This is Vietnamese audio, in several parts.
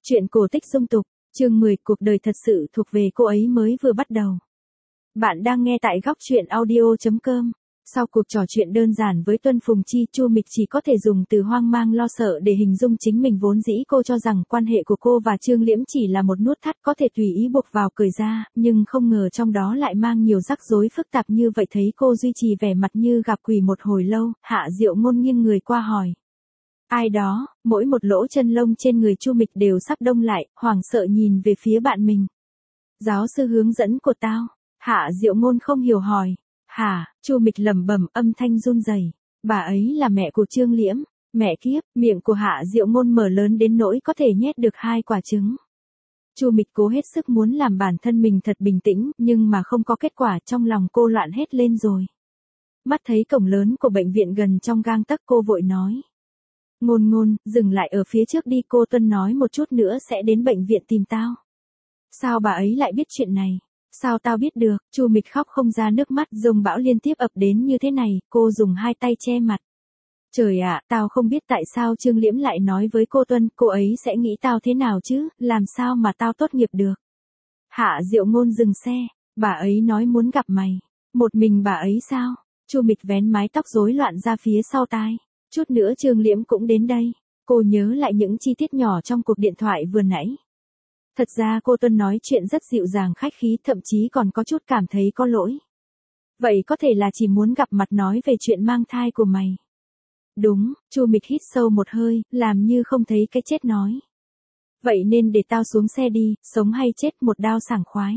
Chuyện cổ tích dung tục, chương 10, cuộc đời thật sự thuộc về cô ấy mới vừa bắt đầu. Bạn đang nghe tại góc chuyện audio.com. Sau cuộc trò chuyện đơn giản với Tuân Phùng Chi, Chu Mịch chỉ có thể dùng từ hoang mang lo sợ để hình dung chính mình. Vốn dĩ cô cho rằng quan hệ của cô và Trương Liễm chỉ là một nút thắt có thể tùy ý buộc vào cởi ra, nhưng không ngờ trong đó lại mang nhiều rắc rối phức tạp như vậy. Thấy cô duy trì vẻ mặt như gặp quỷ một hồi lâu, Hạ Diệu Ngôn nghiêng người qua hỏi. Ai đó, mỗi một lỗ chân lông trên người Chu Mịch đều sắp đông lại, hoảng sợ nhìn về phía bạn mình. Giáo sư hướng dẫn của tao. Hạ Diệu Ngôn không hiểu hỏi. Hả? Chu Mịch lẩm bẩm, âm thanh run rẩy. Bà ấy là mẹ của Trương Liễm. Mẹ kiếp, miệng của Hạ Diệu Ngôn mở lớn đến nỗi có thể nhét được 2 quả trứng. Chu Mịch cố hết sức muốn làm bản thân mình thật bình tĩnh, nhưng mà không có kết quả. Trong lòng cô loạn hết lên rồi. Mắt thấy cổng lớn của bệnh viện gần trong gang tấc, cô vội nói. Ngôn Ngôn, dừng lại ở phía trước đi, cô Tuân nói một chút nữa sẽ đến bệnh viện tìm tao. Sao bà ấy lại biết chuyện này? Sao tao biết được? Chu Mịch khóc không ra nước mắt, dông bão liên tiếp ập đến như thế này, cô dùng 2 tay che mặt. Trời ạ, tao không biết tại sao Trương Liễm lại nói với cô Tuân, cô ấy sẽ nghĩ tao thế nào chứ, làm sao mà tao tốt nghiệp được. Hạ Diệu Ngôn dừng xe, bà ấy nói muốn gặp mày. Một mình bà ấy sao? Chu Mịch vén mái tóc rối loạn ra phía sau tai. Chút nữa Trương Liễm cũng đến đây. Cô nhớ lại những chi tiết nhỏ trong cuộc điện thoại vừa nãy. Thật ra cô Tuân nói chuyện rất dịu dàng khách khí, thậm chí còn có chút cảm thấy có lỗi. Vậy có thể là chỉ muốn gặp mặt nói về chuyện mang thai của mày. Đúng, Chu Mịch hít sâu một hơi, làm như không thấy cái chết nói. Vậy nên để tao xuống xe đi, sống hay chết một đao sảng khoái.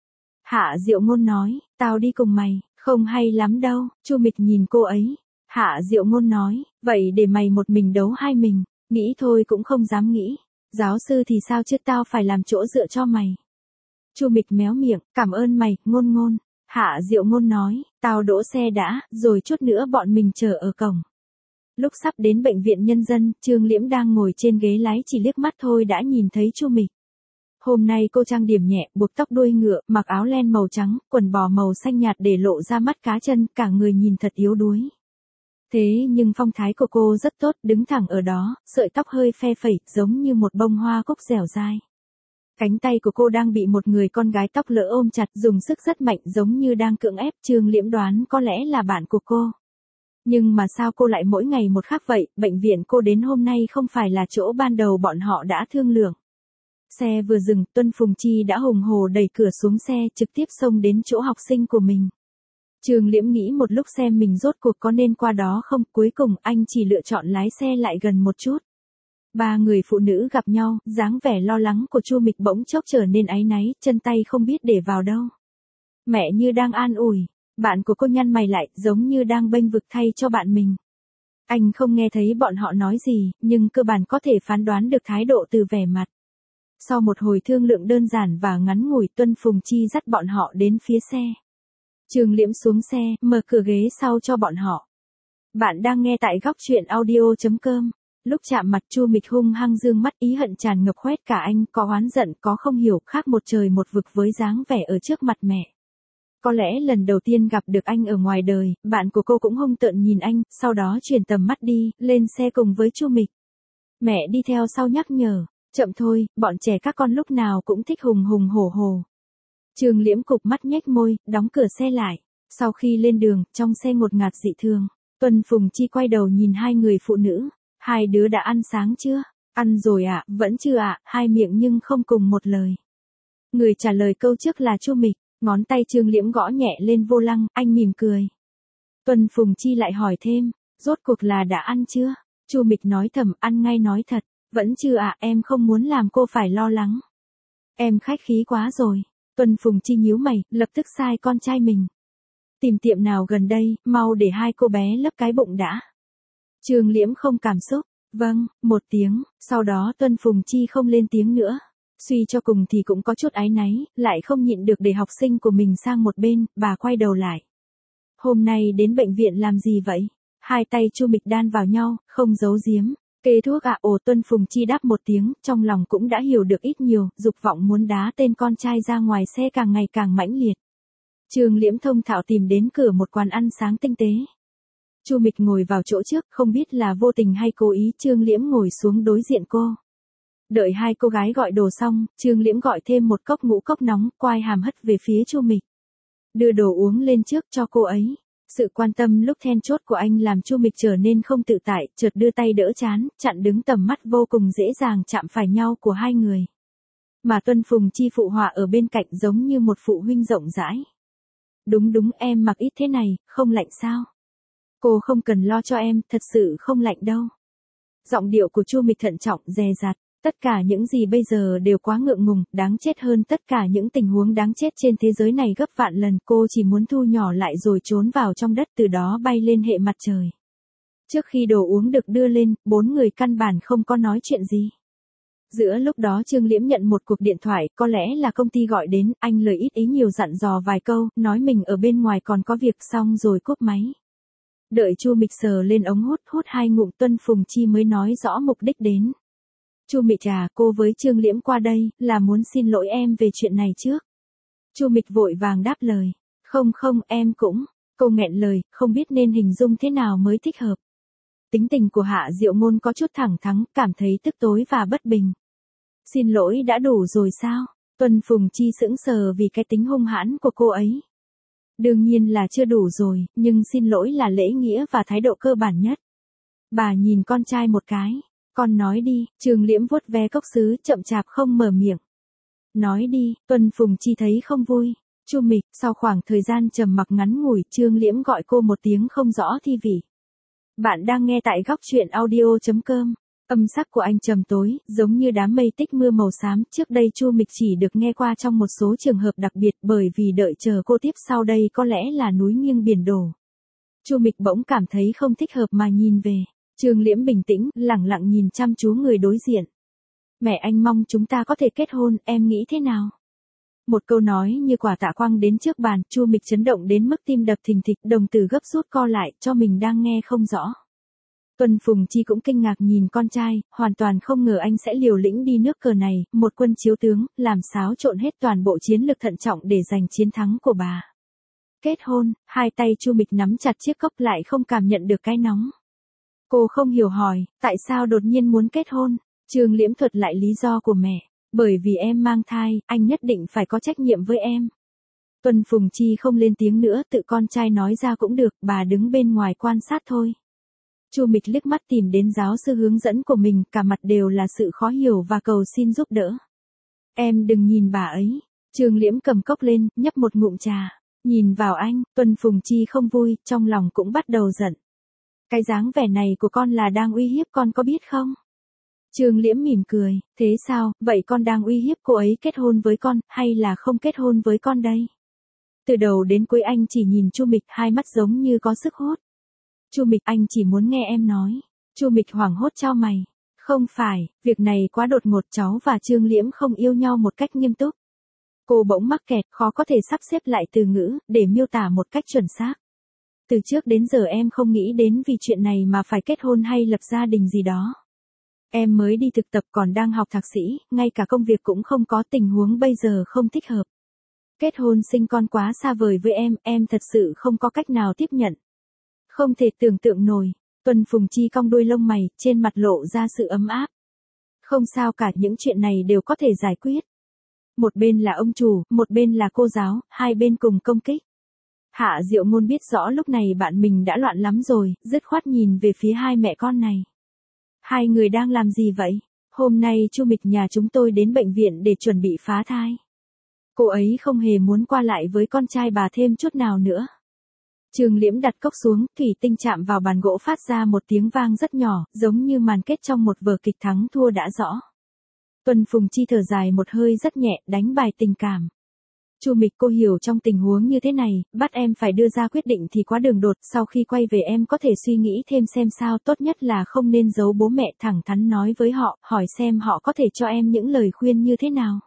Hạ Diệu Ngôn nói, tao đi cùng mày, không hay lắm đâu. Chu Mịch nhìn cô ấy. Hạ Diệu Ngôn nói, vậy để mày một mình đấu hai mình, nghĩ thôi cũng không dám nghĩ. Giáo sư thì sao chứ, tao phải làm chỗ dựa cho mày. Chu Mịch méo miệng, cảm ơn mày, Ngôn Ngôn. Hạ Diệu Ngôn nói, tao đỗ xe đã, rồi chút nữa bọn mình chờ ở cổng. Lúc sắp đến bệnh viện nhân dân, Trương Liễm đang ngồi trên ghế lái, chỉ liếc mắt thôi đã nhìn thấy Chu Mịch. Hôm nay cô trang điểm nhẹ, buộc tóc đuôi ngựa, mặc áo len màu trắng, quần bò màu xanh nhạt để lộ ra mắt cá chân, cả người nhìn thật yếu đuối. Thế nhưng phong thái của cô rất tốt, đứng thẳng ở đó, sợi tóc hơi phe phẩy, giống như một bông hoa cúc dẻo dai. Cánh tay của cô đang bị một người con gái tóc lỡ ôm chặt, dùng sức rất mạnh, giống như đang cưỡng ép. Trương Liễm đoán có lẽ là bạn của cô. Nhưng mà sao cô lại mỗi ngày một khác vậy? Bệnh viện cô đến hôm nay không phải là chỗ ban đầu bọn họ đã thương lượng. Xe vừa dừng, Tuân Phùng Chi đã hùng hổ đẩy cửa xuống xe, trực tiếp xông đến chỗ học sinh của mình. Trương Liễm nghĩ một lúc xem mình rốt cuộc có nên qua đó không, cuối cùng anh chỉ lựa chọn lái xe lại gần một chút. 3 người phụ nữ gặp nhau, dáng vẻ lo lắng của Chu Mịch bỗng chốc trở nên áy náy, chân tay không biết để vào đâu. Mẹ như đang an ủi, bạn của cô nhăn mày lại, giống như đang bênh vực thay cho bạn mình. Anh không nghe thấy bọn họ nói gì, nhưng cơ bản có thể phán đoán được thái độ từ vẻ mặt. Sau một hồi thương lượng đơn giản và ngắn ngủi, Tuân Phùng Chi dắt bọn họ đến phía xe. Trương Liễm xuống xe, mở cửa ghế sau cho bọn họ. Bạn đang nghe tại góc chuyện audio.com. Lúc chạm mặt, Chu Mịch hung hăng dương mắt, ý hận tràn ngập khoét cả anh, có oán giận, có không hiểu, khác một trời một vực với dáng vẻ ở trước mặt mẹ. Có lẽ lần đầu tiên gặp được anh ở ngoài đời, bạn của cô cũng hung tợn nhìn anh, sau đó chuyển tầm mắt đi, lên xe cùng với Chu Mịch. Mẹ đi theo sau nhắc nhở, chậm thôi, bọn trẻ các con lúc nào cũng thích hùng hùng hổ hổ. Trương Liễm cụp mắt nhếch môi, đóng cửa xe lại. Sau khi lên đường, trong xe ngột ngạt dị thường. Tuân Phùng Chi quay đầu nhìn 2 người phụ nữ. Hai đứa đã ăn sáng chưa? Ăn rồi ạ, vẫn chưa ạ, 2 miệng nhưng không cùng một lời. Người trả lời câu trước là Chu Mịch, ngón tay Trương Liễm gõ nhẹ lên vô lăng, anh mỉm cười. Tuân Phùng Chi lại hỏi thêm, rốt cuộc là đã ăn chưa? Chu Mịch nói thầm, ăn ngay nói thật, vẫn chưa ạ, em không muốn làm cô phải lo lắng. Em khách khí quá rồi. Tuân Phùng Chi nhíu mày, lập tức sai con trai mình. Tìm tiệm nào gần đây, mau để 2 cô bé lấp cái bụng đã. Trương Liễm không cảm xúc, vâng, một tiếng, sau đó Tuân Phùng Chi không lên tiếng nữa. Suy cho cùng thì cũng có chút áy náy, lại không nhịn được để học sinh của mình sang một bên, bà quay đầu lại. Hôm nay đến bệnh viện làm gì vậy? 2 tay Chu Mịch đan vào nhau, không giấu giếm. Kê thuốc ạ, Tuân Phùng Chi đáp một tiếng, trong lòng cũng đã hiểu được ít nhiều, dục vọng muốn đá tên con trai ra ngoài xe càng ngày càng mãnh liệt. Trương Liễm thông thạo tìm đến cửa một quán ăn sáng tinh tế. Chu Mịch ngồi vào chỗ trước, không biết là vô tình hay cố ý, Trương Liễm ngồi xuống đối diện cô. Đợi hai cô gái gọi đồ xong, Trương Liễm gọi thêm một cốc ngũ cốc nóng, quai hàm hất về phía Chu Mịch. Đưa đồ uống lên trước cho cô ấy. Sự quan tâm lúc then chốt của anh làm Chu Mịch trở nên không tự tại, chợt đưa tay đỡ trán, chặn đứng tầm mắt vô cùng dễ dàng chạm phải nhau của hai người. Mà Tuân Phùng Chi phụ họa ở bên cạnh giống như một phụ huynh rộng rãi. Đúng đúng, em mặc ít thế này, không lạnh sao? Cô không cần lo cho em, thật sự không lạnh đâu. Giọng điệu của Chu Mịch thận trọng, dè dặt. Tất cả những gì bây giờ đều quá ngượng ngùng, đáng chết hơn tất cả những tình huống đáng chết trên thế giới này gấp vạn lần. Cô chỉ muốn thu nhỏ lại rồi trốn vào trong đất, từ đó bay lên hệ mặt trời. Trước khi đồ uống được đưa lên, bốn người căn bản không có nói chuyện gì. Giữa lúc đó Trương Liễm nhận một cuộc điện thoại, có lẽ là công ty gọi đến, anh lời ít ý nhiều dặn dò vài câu, nói mình ở bên ngoài còn có việc, xong rồi cúp máy. Đợi Chu Mịch sờ lên ống hút hai ngụm, Tuân Phùng Chi mới nói rõ mục đích đến. Chu Mịch à, cô với Trương Liễm qua đây, là muốn xin lỗi em về chuyện này trước. Chu Mịch vội vàng đáp lời. Không không, em cũng. Cô nghẹn lời, không biết nên hình dung thế nào mới thích hợp. Tính tình của Hạ Diệu Ngôn có chút thẳng thắn, cảm thấy tức tối và bất bình. Xin lỗi đã đủ rồi sao? Tuân Phùng Chi sững sờ vì cái tính hung hãn của cô ấy. Đương nhiên là chưa đủ rồi, nhưng xin lỗi là lễ nghĩa và thái độ cơ bản nhất. Bà nhìn con trai một cái. Con nói đi, Trương Liễm vuốt ve cốc sứ, chậm chạp không mở miệng. Nói đi, Tuân Phùng Chi thấy không vui. Chu Mịch, sau khoảng thời gian trầm mặc ngắn ngủi, Trương Liễm gọi cô một tiếng không rõ thi vị. Bạn đang nghe tại góc truyện audio.com. Âm sắc của anh trầm tối, giống như đám mây tích mưa màu xám. Trước đây Chu Mịch chỉ được nghe qua trong một số trường hợp đặc biệt, bởi vì đợi chờ cô tiếp sau đây có lẽ là núi nghiêng biển đổ. Chu Mịch bỗng cảm thấy không thích hợp mà nhìn về. Trương Liễm bình tĩnh, lẳng lặng nhìn chăm chú người đối diện. Mẹ anh mong chúng ta có thể kết hôn, em nghĩ thế nào? Một câu nói như quả tạ quang đến trước bàn, Chu Mịch chấn động đến mức tim đập thình thịch, đồng tử gấp rút co lại, cho mình đang nghe không rõ. Tuân Phùng Chi cũng kinh ngạc nhìn con trai, hoàn toàn không ngờ anh sẽ liều lĩnh đi nước cờ này, một quân chiếu tướng, làm xáo trộn hết toàn bộ chiến lược thận trọng để giành chiến thắng của bà. Kết hôn, hai tay Chu Mịch nắm chặt chiếc cốc lại không cảm nhận được cái nóng. Cô không hiểu hỏi, tại sao đột nhiên muốn kết hôn? Trương Liễm thuật lại lý do của mẹ. Bởi vì em mang thai, anh nhất định phải có trách nhiệm với em. Tuân Phùng Chi không lên tiếng nữa, tự con trai nói ra cũng được, bà đứng bên ngoài quan sát thôi. Chu Mịch liếc mắt tìm đến giáo sư hướng dẫn của mình, cả mặt đều là sự khó hiểu và cầu xin giúp đỡ. Em đừng nhìn bà ấy. Trương Liễm cầm cốc lên, nhấp một ngụm trà. Nhìn vào anh, Tuân Phùng Chi không vui, trong lòng cũng bắt đầu giận. Cái dáng vẻ này của con là đang uy hiếp con có biết không? Trương Liễm mỉm cười, thế sao, vậy con đang uy hiếp cô ấy kết hôn với con, hay là không kết hôn với con đây? Từ đầu đến cuối anh chỉ nhìn Chu Mịch, hai mắt giống như có sức hút. Chu Mịch, anh chỉ muốn nghe em nói. Chu Mịch hoảng hốt chau mày. Không phải, việc này quá đột ngột, cháu và Trương Liễm không yêu nhau một cách nghiêm túc. Cô bỗng mắc kẹt, khó có thể sắp xếp lại từ ngữ, để miêu tả một cách chuẩn xác. Từ trước đến giờ em không nghĩ đến vì chuyện này mà phải kết hôn hay lập gia đình gì đó. Em mới đi thực tập còn đang học thạc sĩ, ngay cả công việc cũng không có, tình huống bây giờ không thích hợp. Kết hôn sinh con quá xa vời với em thật sự không có cách nào tiếp nhận. Không thể tưởng tượng nổi. Tuân Phùng Chi cong đuôi lông mày, trên mặt lộ ra sự ấm áp. Không sao cả, những chuyện này đều có thể giải quyết. Một bên là ông chủ, một bên là cô giáo, hai bên cùng công kích. Hạ Diệu Ngôn biết rõ lúc này bạn mình đã loạn lắm rồi, dứt khoát nhìn về phía hai mẹ con này. Hai người đang làm gì vậy? Hôm nay Chu Mịch nhà chúng tôi đến bệnh viện để chuẩn bị phá thai. Cô ấy không hề muốn qua lại với con trai bà thêm chút nào nữa. Trương Liễm đặt cốc xuống, thủy tinh chạm vào bàn gỗ phát ra một tiếng vang rất nhỏ, giống như màn kết trong một vở kịch thắng thua đã rõ. Tuân Phùng Chi thở dài một hơi rất nhẹ, đánh bài tình cảm. Chu Mịch, cô hiểu trong tình huống như thế này, bắt em phải đưa ra quyết định thì quá đường đột, sau khi quay về em có thể suy nghĩ thêm xem sao, tốt nhất là không nên giấu bố mẹ, thẳng thắn nói với họ, hỏi xem họ có thể cho em những lời khuyên như thế nào.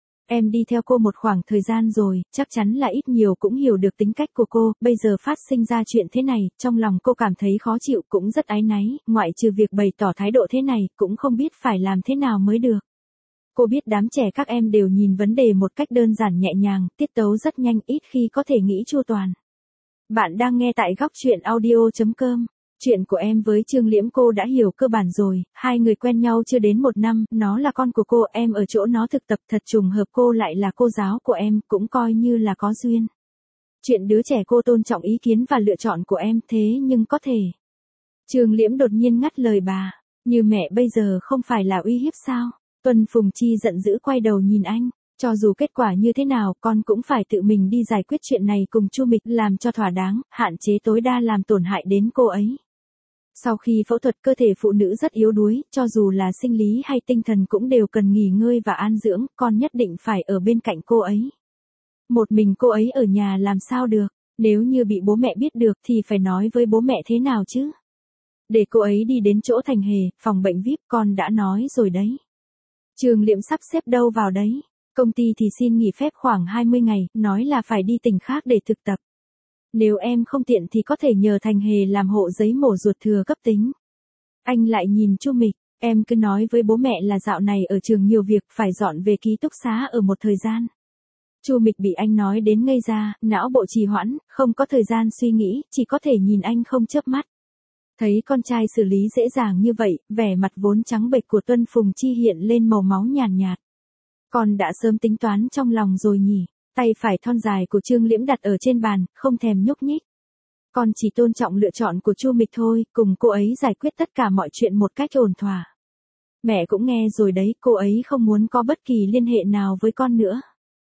Em đi theo cô một khoảng thời gian rồi, chắc chắn là ít nhiều cũng hiểu được tính cách của cô, bây giờ phát sinh ra chuyện thế này, trong lòng cô cảm thấy khó chịu, cũng rất áy náy, ngoại trừ việc bày tỏ thái độ thế này, cũng không biết phải làm thế nào mới được. Cô biết đám trẻ các em đều nhìn vấn đề một cách đơn giản nhẹ nhàng, tiết tấu rất nhanh, ít khi có thể nghĩ chu toàn. Bạn đang nghe tại góc truyện audio.com. Chuyện của em với Trương Liễm cô đã hiểu cơ bản rồi, hai người quen nhau chưa đến 1 năm, nó là con của cô, em ở chỗ nó thực tập, thật trùng hợp cô lại là cô giáo của em, cũng coi như là có duyên. Chuyện đứa trẻ cô tôn trọng ý kiến và lựa chọn của em, thế nhưng có thể. Trương Liễm đột nhiên ngắt lời bà, như mẹ bây giờ không phải là uy hiếp sao? Tuân Phùng Chi giận dữ quay đầu nhìn anh, cho dù kết quả như thế nào con cũng phải tự mình đi giải quyết chuyện này cùng Chu Mịch, làm cho thỏa đáng, hạn chế tối đa làm tổn hại đến cô ấy. Sau khi phẫu thuật cơ thể phụ nữ rất yếu đuối, cho dù là sinh lý hay tinh thần cũng đều cần nghỉ ngơi và an dưỡng, con nhất định phải ở bên cạnh cô ấy. Một mình cô ấy ở nhà làm sao được, nếu như bị bố mẹ biết được thì phải nói với bố mẹ thế nào chứ? Để cô ấy đi đến chỗ Thành Hề, phòng bệnh VIP, con đã nói rồi đấy. Trương Liễm sắp xếp đâu vào đấy, công ty thì xin nghỉ phép khoảng 20 ngày, nói là phải đi tỉnh khác để thực tập. Nếu em không tiện thì có thể nhờ Thành Hề làm hộ giấy mổ ruột thừa cấp tính. Anh lại nhìn Chu Mịch, em cứ nói với bố mẹ là dạo này ở trường nhiều việc, phải dọn về ký túc xá ở một thời gian. Chu Mịch bị anh nói đến ngây ra, não bộ trì hoãn, không có thời gian suy nghĩ, chỉ có thể nhìn anh không chớp mắt. Thấy con trai xử lý dễ dàng như vậy, vẻ mặt vốn trắng bệch của Tuân Phùng Chi hiện lên màu máu nhàn nhạt. Con đã sớm tính toán trong lòng rồi nhỉ? Tay phải thon dài của Trương Liễm đặt ở trên bàn, không thèm nhúc nhích. Con chỉ tôn trọng lựa chọn của Chu Mịch thôi, cùng cô ấy giải quyết tất cả mọi chuyện một cách ổn thỏa. Mẹ cũng nghe rồi đấy, cô ấy không muốn có bất kỳ liên hệ nào với con nữa.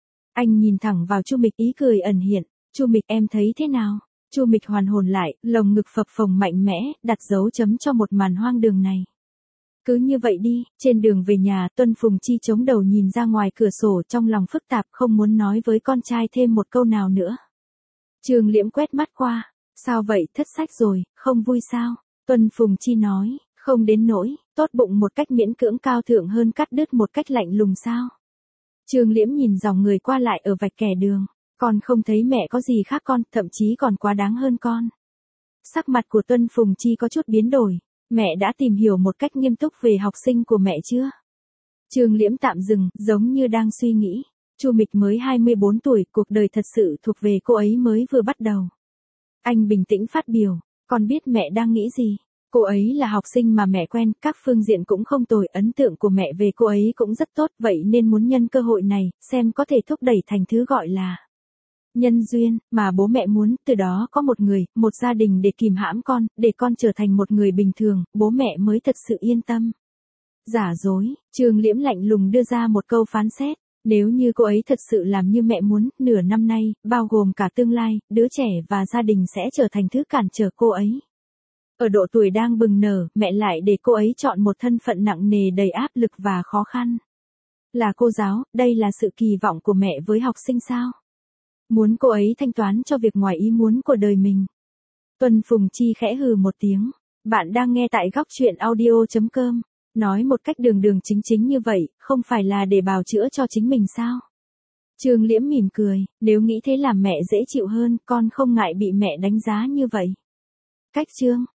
Anh nhìn thẳng vào Chu Mịch, ý cười ẩn hiện. Chu Mịch, em thấy thế nào? Chu Mịch hoàn hồn lại, lồng ngực phập phồng mạnh mẽ, đặt dấu chấm cho một màn hoang đường này. Cứ như vậy đi, trên đường về nhà, Tuân Phùng Chi chống đầu nhìn ra ngoài cửa sổ, trong lòng phức tạp, không muốn nói với con trai thêm một câu nào nữa. Trương Liễm quét mắt qua, sao vậy, thất sách rồi, không vui sao? Tuân Phùng Chi nói, không đến nỗi, tốt bụng một cách miễn cưỡng cao thượng hơn cắt đứt một cách lạnh lùng sao? Trương Liễm nhìn dòng người qua lại ở vạch kẻ đường, con không thấy mẹ có gì khác con, thậm chí còn quá đáng hơn con. Sắc mặt của Tuân Phùng Chi có chút biến đổi. Mẹ đã tìm hiểu một cách nghiêm túc về học sinh của mẹ chưa? Trương Liễm tạm dừng, giống như đang suy nghĩ. Chu Mịch mới 24 tuổi, cuộc đời thật sự thuộc về cô ấy mới vừa bắt đầu. Anh bình tĩnh phát biểu, con biết mẹ đang nghĩ gì. Cô ấy là học sinh mà mẹ quen, các phương diện cũng không tồi, ấn tượng của mẹ về cô ấy cũng rất tốt, vậy nên muốn nhân cơ hội này, xem có thể thúc đẩy thành thứ gọi là nhân duyên, mà bố mẹ muốn, từ đó có một người, một gia đình để kìm hãm con, để con trở thành một người bình thường, bố mẹ mới thật sự yên tâm. Giả dối, Trương Liễm lạnh lùng đưa ra một câu phán xét, nếu như cô ấy thật sự làm như mẹ muốn, nửa năm nay, bao gồm cả tương lai, đứa trẻ và gia đình sẽ trở thành thứ cản trở cô ấy. Ở độ tuổi đang bừng nở, mẹ lại để cô ấy chọn một thân phận nặng nề đầy áp lực và khó khăn. Là cô giáo, đây là sự kỳ vọng của mẹ với học sinh sao? Muốn cô ấy thanh toán cho việc ngoài ý muốn của đời mình. Tuân Phùng Chi khẽ hừ một tiếng. Bạn đang nghe tại góc truyện audio.com. Nói một cách đường đường chính chính như vậy, không phải là để bào chữa cho chính mình sao? Trương Liễm mỉm cười, nếu nghĩ thế làm mẹ dễ chịu hơn, con không ngại bị mẹ đánh giá như vậy. Cách chương